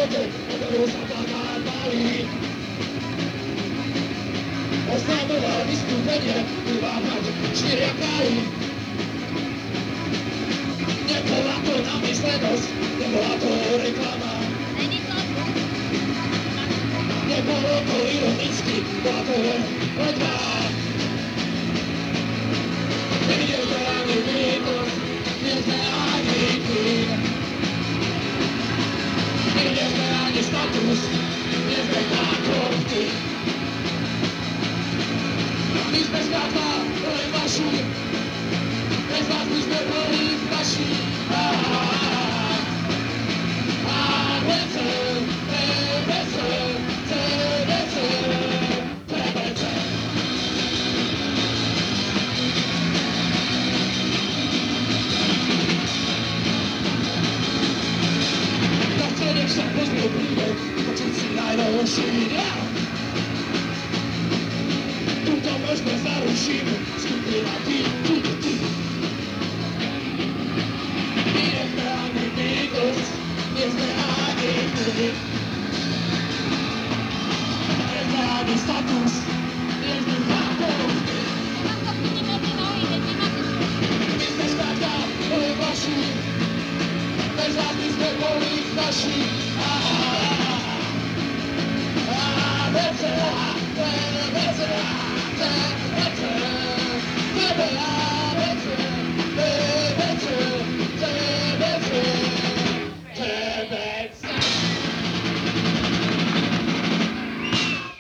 živote, otevru sa plakát malý. Oznámové vystúpenie, býva mať štyria krají. Nebola to namyslenosť, nebola to reklama. Nebolo to ironicky, bola to len hľadba. Nie sme ani mýtus, nie sme ani klín. Nie sme ani status, nie sme nákopty. My sme skladba, len vaši, bez vás my sme boli vaši. Tuto možnosť zaruším, skupina ty. My sme ani mýtus, nie sme ani klid. Nie sme ani status, nie sme nákopty. My sme skladka, boli vaši, bez vás my sme boli naši. Better, better, better, better.